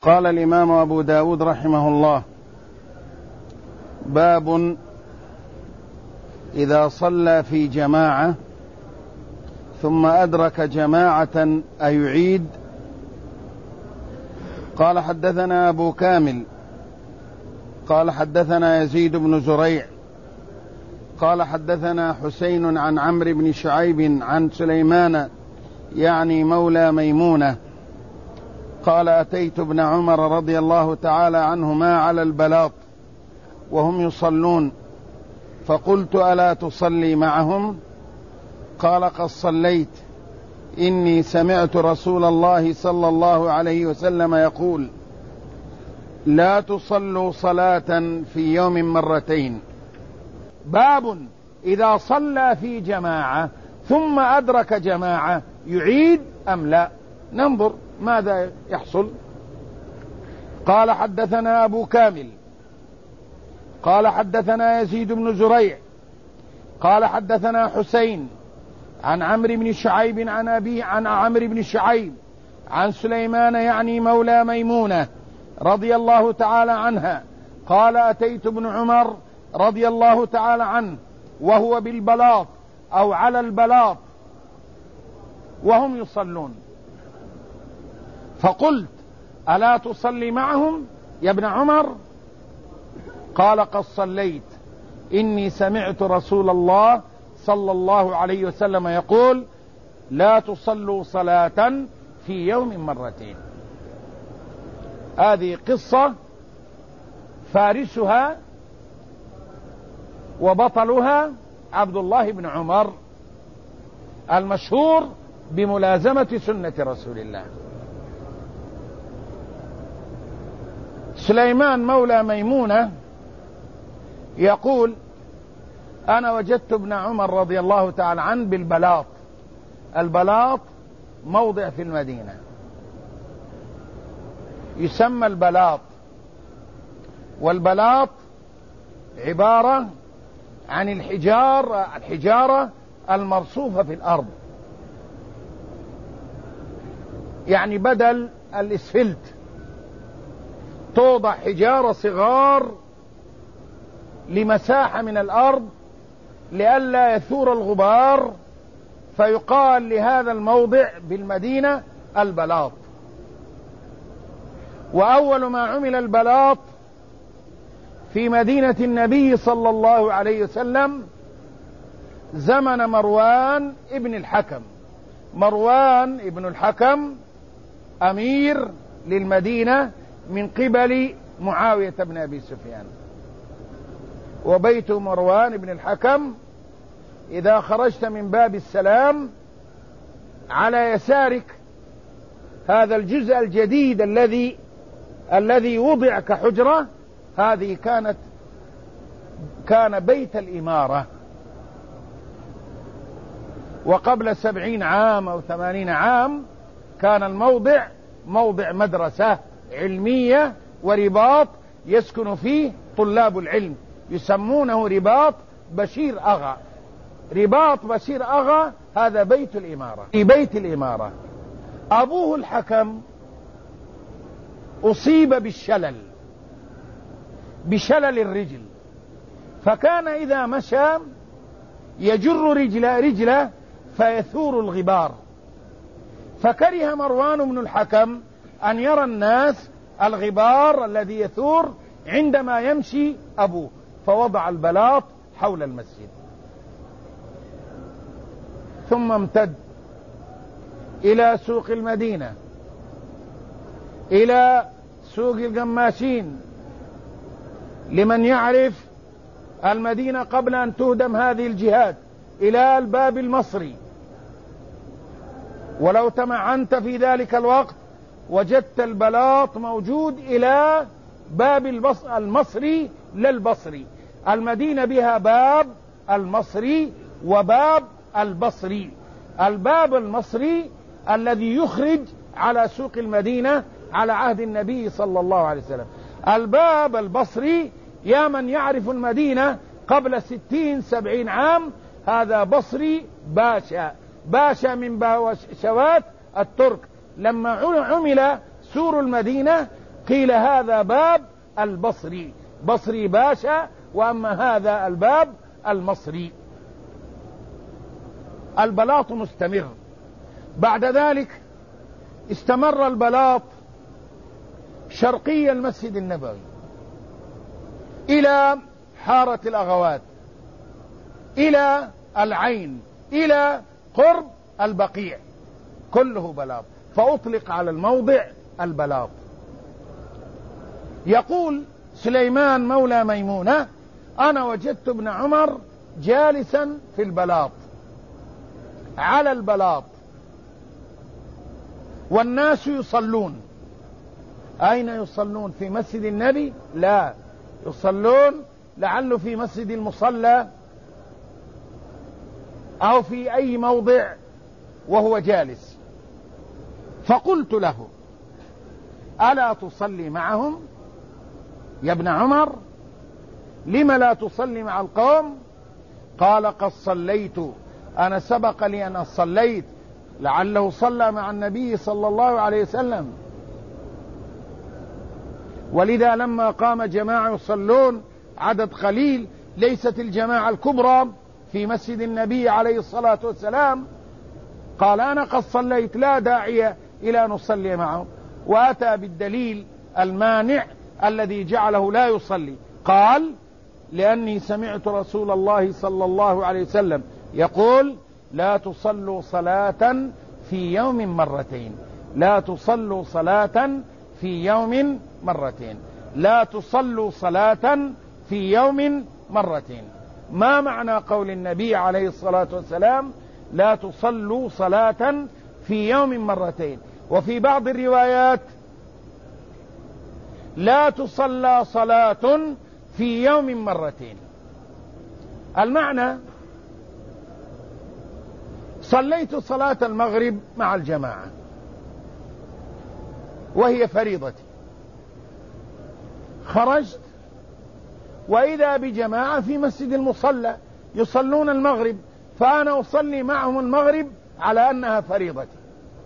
قال الإمام أبو داود رحمه الله: باب إذا صلى في جماعة ثم أدرك جماعة أيعيد؟ قال: حدثنا أبو كامل قال حدثنا يزيد بن زريع قال حدثنا حسين عن عمرو بن شعيب عن سليمان يعني مولى ميمونة قال: أتيت ابن عمر رضي الله تعالى عنهما على البلاط وهم يصلون فقلت: ألا تصلي معهم؟ قال: قد صليت، إني سمعت رسول الله صلى الله عليه وسلم يقول: لا تصلوا صلاة في يوم مرتين. باب إذا صلى في جماعة ثم أدرك جماعة يعيد أم لا؟ ننظر ماذا يحصل. قال: حدثنا أبو كامل قال حدثنا يزيد بن زريع قال حدثنا حسين عن عمرو بن شعيب عن أبيه عن عمرو بن شعيب عن سليمان يعني مولى ميمونة رضي الله تعالى عنها قال: أتيت ابن عمر رضي الله تعالى عنه وهو بالبلاط أو على البلاط وهم يصلون فقلت: ألا تصلي معهم يا ابن عمر؟ قال: قد صليت، إني سمعت رسول الله صلى الله عليه وسلم يقول: لا تصلوا صلاة في يوم مرتين. هذه قصة فارسها وبطلها عبد الله بن عمر المشهور بملازمة سنة رسول الله. سليمان مولى ميمونة يقول: أنا وجدت ابن عمر رضي الله تعالى عنه بالبلاط. البلاط موضع في المدينة يسمى البلاط، والبلاط عبارة عن الحجارة المرصوفة في الأرض، يعني بدل الإسفلت توضع حجارة صغار لمساحة من الأرض لئلا يثور الغبار، فيقال لهذا الموضع بالمدينة البلاط. وأول ما عمل البلاط في مدينة النبي صلى الله عليه وسلم زمن مروان ابن الحكم. مروان ابن الحكم أمير للمدينة من قبل معاوية بن أبي سفيان. وبيت مروان بن الحكم إذا خرجت من باب السلام على يسارك هذا الجزء الجديد الذي وضع كحجرة، هذه كان بيت الإمارة. وقبل 70 عام أو 80 عام كان الموضع موضع مدرسة علمية ورباط يسكن فيه طلاب العلم، يسمونه رباط بشير أغا. رباط بشير أغا هذا بيت الإمارة. في بيت الإمارة أبوه الحكم أصيب بشلل الرجل، فكان إذا مشى يجر رجله فيثور الغبار، فكره مروان بن الحكم أن يرى الناس الغبار الذي يثور عندما يمشي أبوه، فوضع البلاط حول المسجد، ثم امتد إلى سوق المدينة، إلى سوق القماشين. لمن يعرف المدينة قبل أن تهدم هذه الجهات، إلى الباب المصري. ولو تمعنت في ذلك الوقت وجدت البلاط موجود إلى باب المصري للبصري. المدينة بها باب المصري وباب البصري. الباب المصري الذي يخرج على سوق المدينة على عهد النبي صلى الله عليه وسلم. الباب البصري يا من يعرف المدينة قبل 60-70 عام، هذا بصري باشا من باشوات الترك. لما عمل سور المدينة قيل هذا باب البصري، بصري باشا، وأما هذا الباب المصري. البلاط مستمر. بعد ذلك استمر البلاط شرقي المسجد النبوي إلى حارة الأغوات، إلى العين، إلى قرب البقيع، كله بلاط، فأطلق على الموضع البلاط. يقول سليمان مولى ميمونة: أنا وجدت ابن عمر جالسا في البلاط، على البلاط، والناس يصلون. أين يصلون؟ في مسجد النبي؟ لا، يصلون لعله في مسجد المصلى أو في أي موضع وهو جالس. فقلت له: ألا تصلي معهم يا ابن عمر؟ لم لا تصلي مع القوم؟ قال: قد صليت، أنا سبق لي أن صليت، لعله صلى مع النبي صلى الله عليه وسلم. ولذا لما قام جماعة يصلون عدد قليل، ليست الجماعة الكبرى في مسجد النبي عليه الصلاة والسلام، قال: أنا قد صليت، لا داعي إلى أن نصلي معه. وأتى بالدليل المانع الذي جعله لا يصلي. قال: لأني سمعت رسول الله صلى الله عليه وسلم يقول: لا تصلوا صلاة في يوم مرتين، لا تصلوا صلاة في يوم مرتين، لا تصلوا صلاة في يوم مرتين. ما معنى قول النبي عليه الصلاة والسلام: لا تصلوا صلاة في يوم مرتين؟ وفي بعض الروايات: لا تصلى صلاة في يوم مرتين. المعنى: صليت صلاة المغرب مع الجماعة وهي فريضتي، خرجت وإذا بجماعة في مسجد المصلى يصلون المغرب، فأنا أصلي معهم المغرب على أنها فريضتي.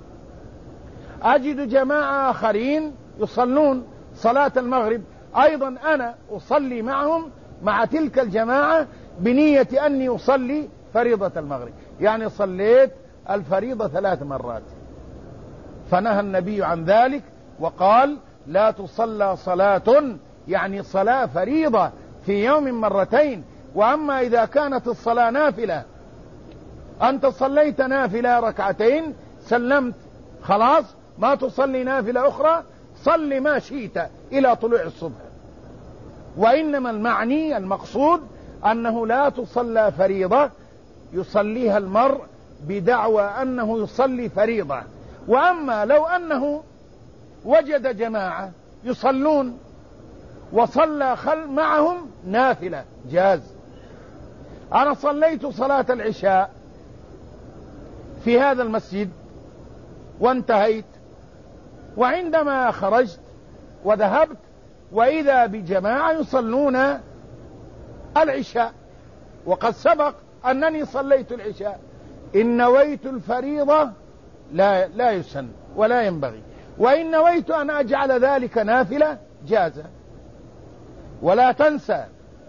أجد جماعة آخرين يصلون صلاة المغرب، أيضا أنا أصلي معهم مع تلك الجماعة بنية أني أصلي فريضة المغرب، يعني صليت الفريضة 3 مرات. فنهى النبي عن ذلك وقال: لا تصلى صلاة، يعني صلاة فريضة، في يوم مرتين. وأما إذا كانت الصلاة نافلة، أنت صليت نافلة ركعتين سلمت، خلاص ما تصلي نافلة أخرى، صل ما شئت إلى طلوع الصبح. وإنما المعني المقصود أنه لا تصلى فريضة يصليها المرء بدعوى أنه يصلي فريضة. وأما لو أنه وجد جماعة يصلون وصلى معهم نافلة جاز. أنا صليت صلاة العشاء في هذا المسجد وانتهيت، وعندما خرجت وذهبت وإذا بجماعة يصلون العشاء، وقد سبق أنني صليت العشاء، إن نويت الفريضة لا يسن ولا ينبغي، وإن نويت أن أجعل ذلك نافلة جاز. ولا تنسى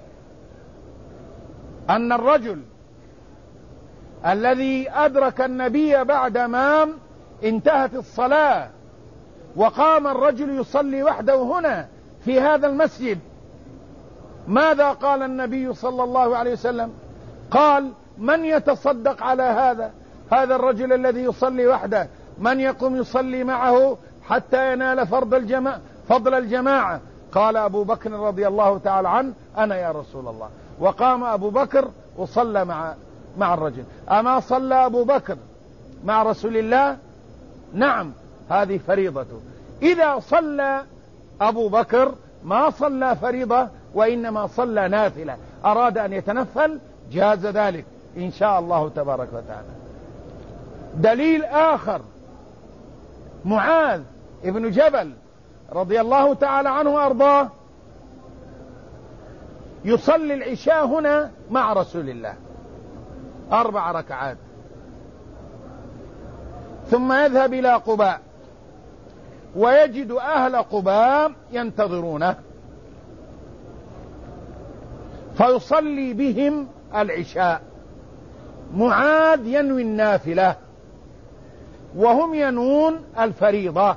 أن الرجل الذي أدرك النبي بعدما انتهت الصلاة وقام الرجل يصلي وحده هنا في هذا المسجد، ماذا قال النبي صلى الله عليه وسلم؟ قال: من يتصدق على هذا الرجل الذي يصلي وحده؟ من يقوم يصلي معه حتى ينال فضل الجماعة؟ قال أبو بكر رضي الله تعالى عنه: أنا يا رسول الله. وقام أبو بكر وصلى مع الرجل. أما صلى أبو بكر مع رسول الله؟ نعم، هذه فريضته. إذا صلى أبو بكر ما صلى فريضة وإنما صلى نافلة، أراد أن يتنفل جاز ذلك إن شاء الله تبارك وتعالى. دليل آخر: معاذ ابن جبل رضي الله تعالى عنه وأرضاه يصلي العشاء هنا مع رسول الله 4 ركعات، ثم يذهب إلى قباء ويجد أهل قباء ينتظرونه فيصلي بهم العشاء. معاذ ينوي النافلة وهم ينوون الفريضة،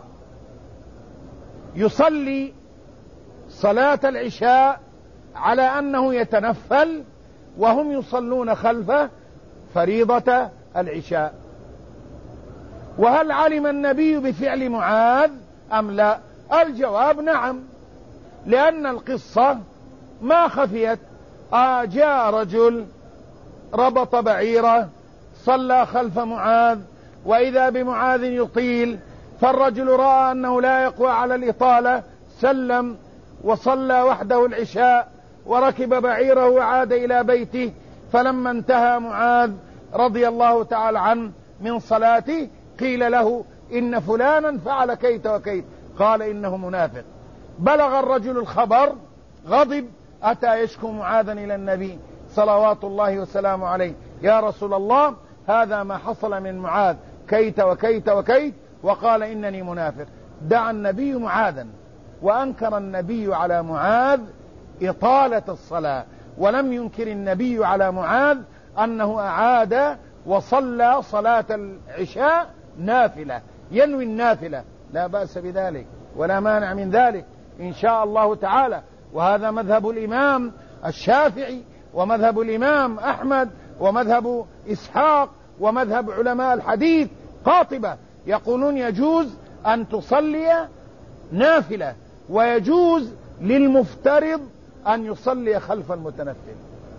يصلي صلاة العشاء على أنه يتنفل وهم يصلون خلفه فريضة العشاء. وهل علم النبي بفعل معاذ أم لا؟ الجواب نعم، لأن القصة ما خفيت. جاء رجل ربط بعيره صلى خلف معاذ وإذا بمعاذ يطيل، فالرجل رأى أنه لا يقوى على الإطالة، سلم وصلى وحده العشاء وركب بعيره وعاد إلى بيته. فلما انتهى معاذ رضي الله تعالى عنه من صلاته قيل له إن فلانا فعل كيت وكيت، قال إنه منافق. بلغ الرجل الخبر، غضب، أتى يشكو معاذا إلى النبي صلوات الله وسلامه عليه: يا رسول الله، هذا ما حصل من معاذ، كيت وكيت وكيت، وقال إنني منافق. دعا النبي معاذا، وأنكر النبي على معاذ إطالة الصلاة، ولم ينكر النبي على معاذ أنه أعاد وصلى صلاة العشاء نافلة، ينوي النافلة، لا بأس بذلك ولا مانع من ذلك إن شاء الله تعالى. وهذا مذهب الإمام الشافعي ومذهب الإمام أحمد ومذهب إسحاق ومذهب علماء الحديث قاطبة، يقولون يجوز أن تصلي نافلة ويجوز للمفترض أن يصلي خلف المتنفل.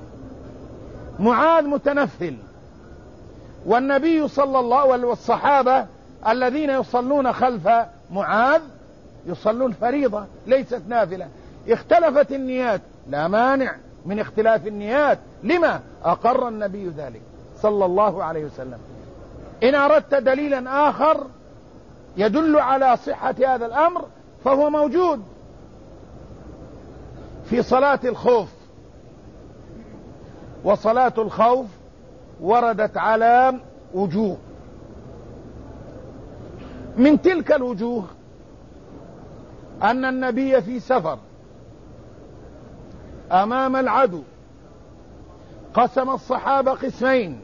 معاذ متنفل، والنبي صلى الله عليه وسلم والصحابة الذين يصلون خلف معاذ يصلون فريضة ليست نافلة. اختلفت النيات، لا مانع من اختلاف النيات، لما؟ أقر النبي ذلك صلى الله عليه وسلم. إن أردت دليلا آخر يدل على صحة هذا الأمر فهو موجود في صلاة الخوف. وصلاة الخوف وردت على وجوه، من تلك الوجوه أن النبي في سفر أمام العدو قسم الصحابة قسمين،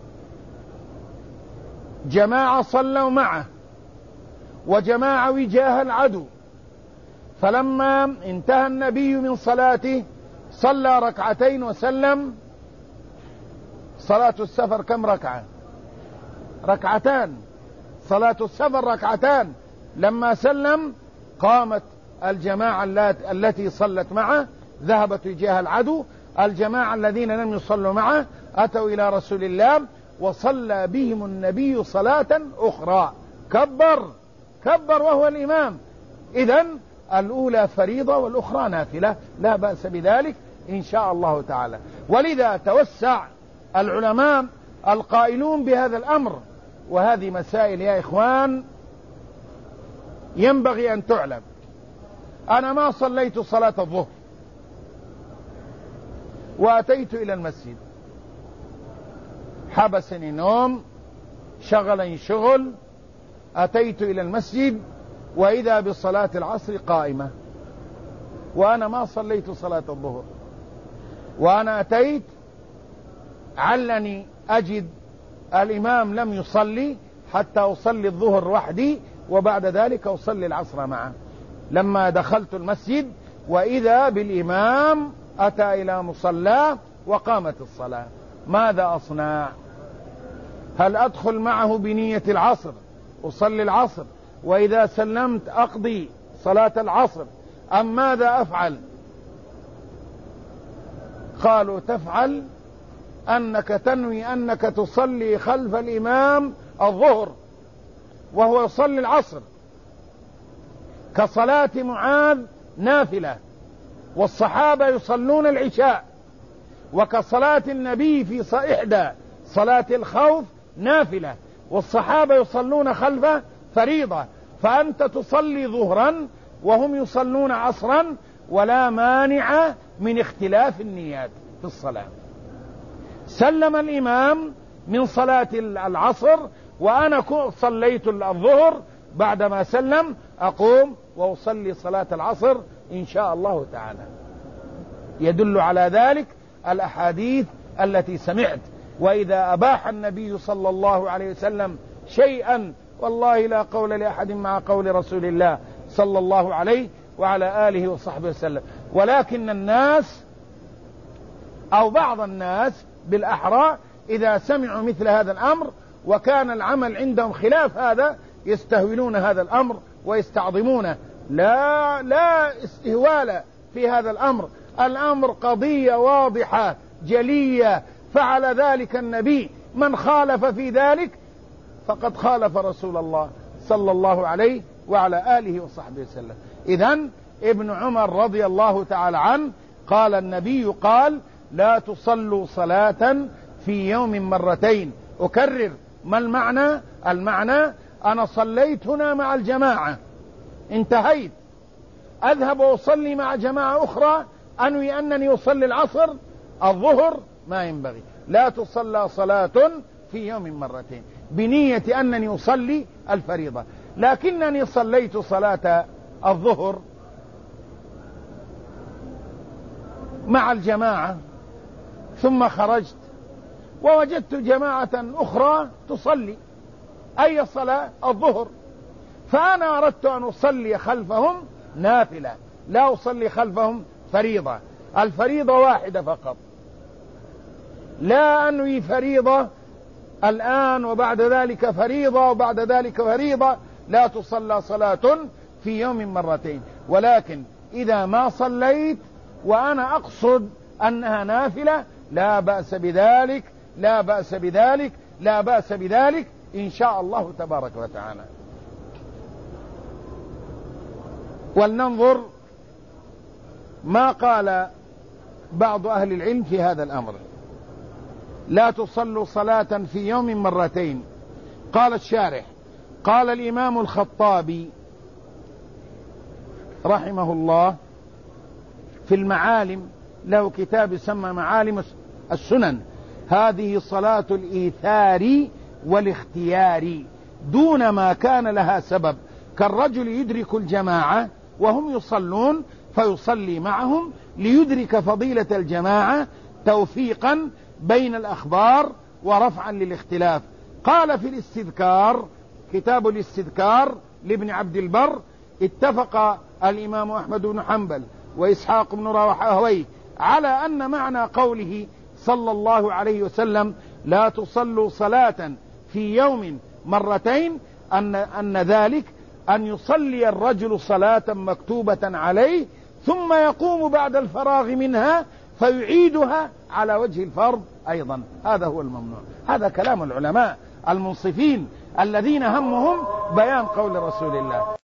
جماعة صلوا معه وجماعة وجاه العدو. فلما انتهى النبي من صلاته صلى ركعتين وسلم. صلاة السفر كم ركعة؟ ركعتان. صلاة السفر ركعتان. لما سلم قامت الجماعة التي صلت معه ذهبت وجاه العدو، الجماعة الذين لم يصلوا معه أتوا إلى رسول الله وصلى بهم النبي صلاة أخرى، كبر وهو الإمام. إذن الأولى فريضة والأخرى نافلة، لا بأس بذلك إن شاء الله تعالى. ولذا توسع العلماء القائلون بهذا الأمر، وهذه مسائل يا إخوان ينبغي أن تعلم. أنا ما صليت صلاة الظهر وأتيت إلى المسجد، حبسني نوم، شغلني شغل، أتيت إلى المسجد وإذا بصلاة العصر قائمة، وأنا ما صليت صلاة الظهر، وأنا أتيت علني أجد الإمام لم يصلي حتى أصلي الظهر وحدي وبعد ذلك أصلي العصر معه. لما دخلت المسجد وإذا بالإمام أتى إلى مصلاه وقامت الصلاة، ماذا أصنع؟ هل أدخل معه بنية العصر أصلي العصر وإذا سلمت أقضي صلاة العصر أم ماذا أفعل؟ قالوا تفعل أنك تنوي أنك تصلي خلف الإمام الظهر وهو يصلي العصر كصلاة معاذ نافلة، والصحابة يصلون العشاء، وكصلاة النبي في إحدى صلاة الخوف نافلة، والصحابة يصلون خلفه فريضة، فأنت تصلي ظهرا وهم يصلون عصرا، ولا مانع من اختلاف النيات في الصلاة. سلم الإمام من صلاة العصر وأنا صليت الظهر، بعدما سلم أقوم وأصلي صلاة العصر إن شاء الله تعالى. يدل على ذلك الأحاديث التي سمعت. وإذا أباح النبي صلى الله عليه وسلم شيئا والله لا قول لأحد مع قول رسول الله صلى الله عليه وعلى آله وصحبه وسلم، ولكن الناس أو بعض الناس بالأحرى إذا سمعوا مثل هذا الأمر وكان العمل عندهم خلاف هذا يستهونون هذا الأمر ويستعظمونه. لا استهوال في هذا الأمر. الأمر قضية واضحة جلية، فعل ذلك النبي، من خالف في ذلك فقد خالف رسول الله صلى الله عليه وعلى آله وصحبه وسلم. إذن ابن عمر رضي الله تعالى عنه قال النبي قال لا تصلوا صلاة في يوم مرتين. أكرر، ما المعنى؟ المعنى أنا صليت هنا مع الجماعة، انتهيت، أذهب وأصلي مع جماعة أخرى أنوي أنني أصلي العصر الظهر، ما ينبغي. لا تصلى صلاة في يوم مرتين بنية أنني أصلي الفريضة. لكنني صليت صلاة الظهر مع الجماعة ثم خرجت ووجدت جماعة أخرى تصلي أي صلاة؟ الظهر، فأنا أردت أن أصلي خلفهم نافلة، لا أصلي خلفهم فريضة. الفريضة واحدة فقط، لا أنوي فريضة الآن وبعد ذلك فريضة وبعد ذلك فريضة. لا تصلى صلاة في يوم مرتين. ولكن إذا ما صليت وأنا أقصد أنها نافلة لا بأس بذلك، لا بأس بذلك، لا بأس بذلك إن شاء الله تبارك وتعالى. ولننظر ما قال بعض أهل العلم في هذا الأمر. لا تصلوا صلاة في يوم مرتين. قال الشارح قال الإمام الخطابي رحمه الله في المعالم، له كتاب يسمى معالم السنن، هذه صلاة الإيثار والاختيار دون ما كان لها سبب، كالرجل يدرك الجماعة وهم يصلون فيصلي معهم ليدرك فضيلة الجماعة توفيقا بين الأخبار ورفعا للاختلاف. قال في الاستذكار، كتاب الاستذكار لابن عبد البر، اتفق الإمام أحمد بن حنبل وإسحاق بن راهويه على أن معنى قوله صلى الله عليه وسلم لا تصلوا صلاة في يوم مرتين أن ذلك أن يصلي الرجل صلاة مكتوبة عليه ثم يقوم بعد الفراغ منها فيعيدها على وجه الفرض أيضا. هذا هو الممنوع. هذا كلام العلماء المنصفين الذين همهم بيان قول رسول الله.